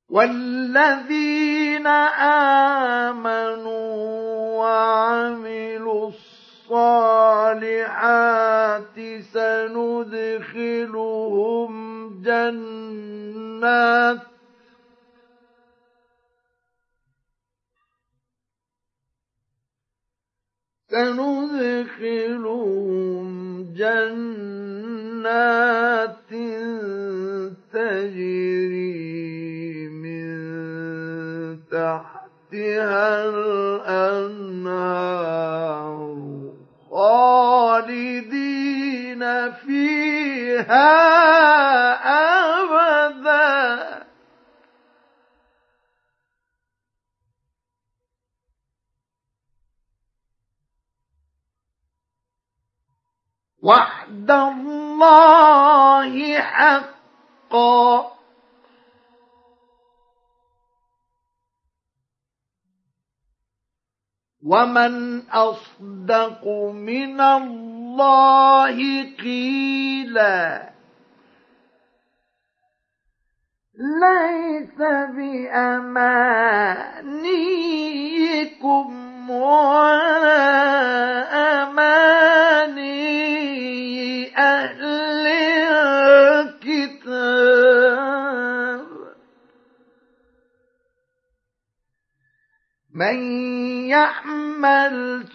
والذين آمنوا وعملوا الصالحات سندخلهم جنات تجري من تحتها الأنهار خالدين فيها أبدا وعد الله حقا ومن أصدق من الله قيلا ليس بأمانيكم ولا أماني أهل الكتاب من يعمل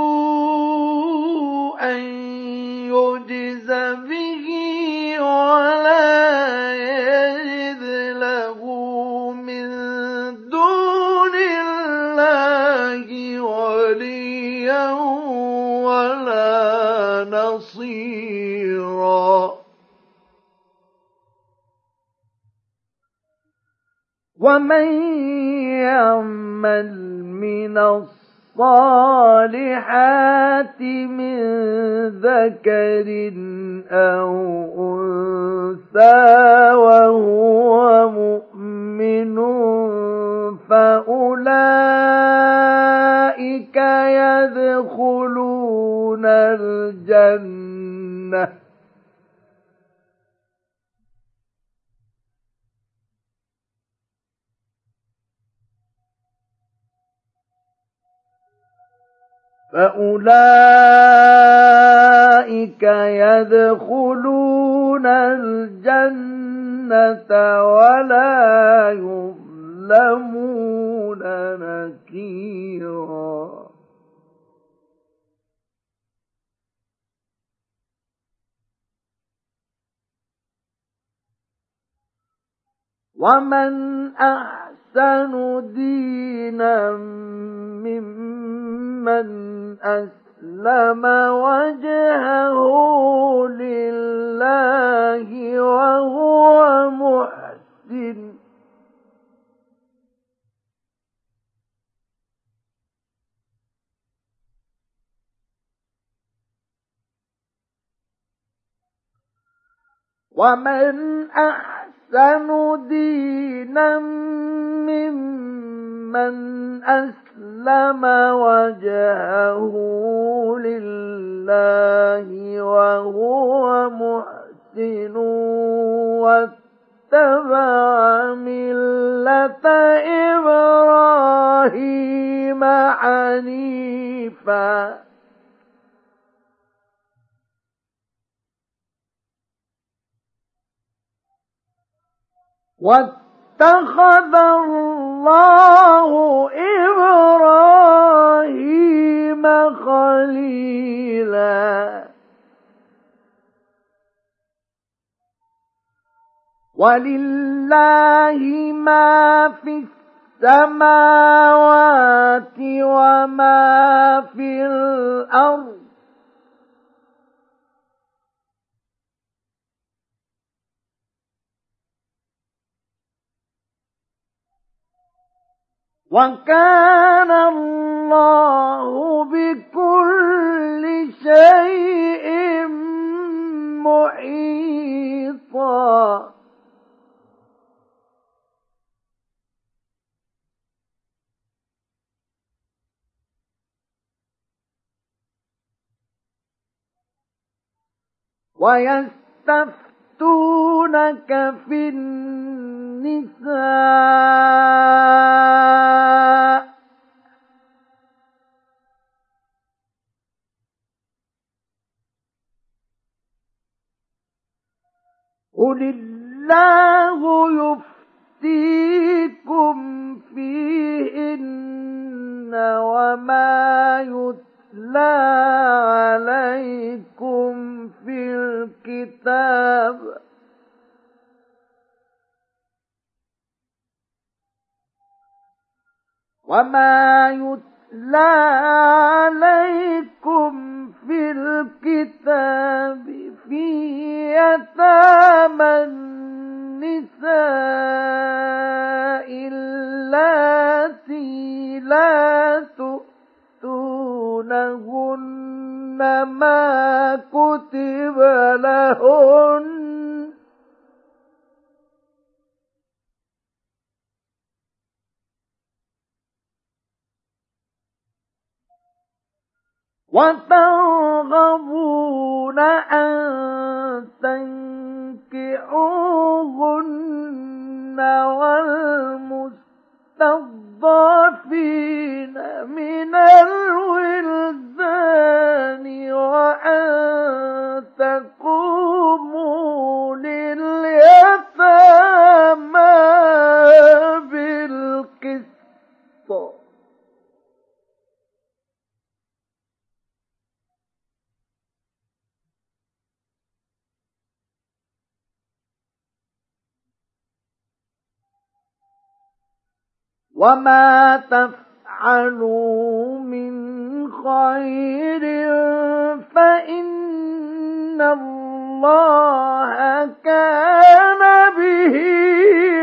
سوءا يجز به ولا يجد له من دون الله وليا ولا نصيرا ومن يعمل من الصالحات من ذكر أو أنثى وهو مؤمن فأولئك يدخلون الجنة ولا يظلمون نكيرا ومن أحسن دينا ممن أسلم وجهه لله وهو محسن ومن أحسن دينا ممن أسلم وجهه لله وهو محسن واتبع ملة إبراهيم حنيفا واتخذ الله إبراهيم خليلا ولله ما في السماوات وما في الأرض وكان الله بكل شيء محيطا ويستفتونك في النساء يفتيكم فيهن وما يتلى عليكم في الكتاب في يتامى النساء اللاتي لا تؤتونهن ما كتب لهن وترغبون أن تنكحوهن والمستضعفين من الولدان وأن تقوموا لليتامى بالقسط وما تفعلوا من خير فإن الله كان به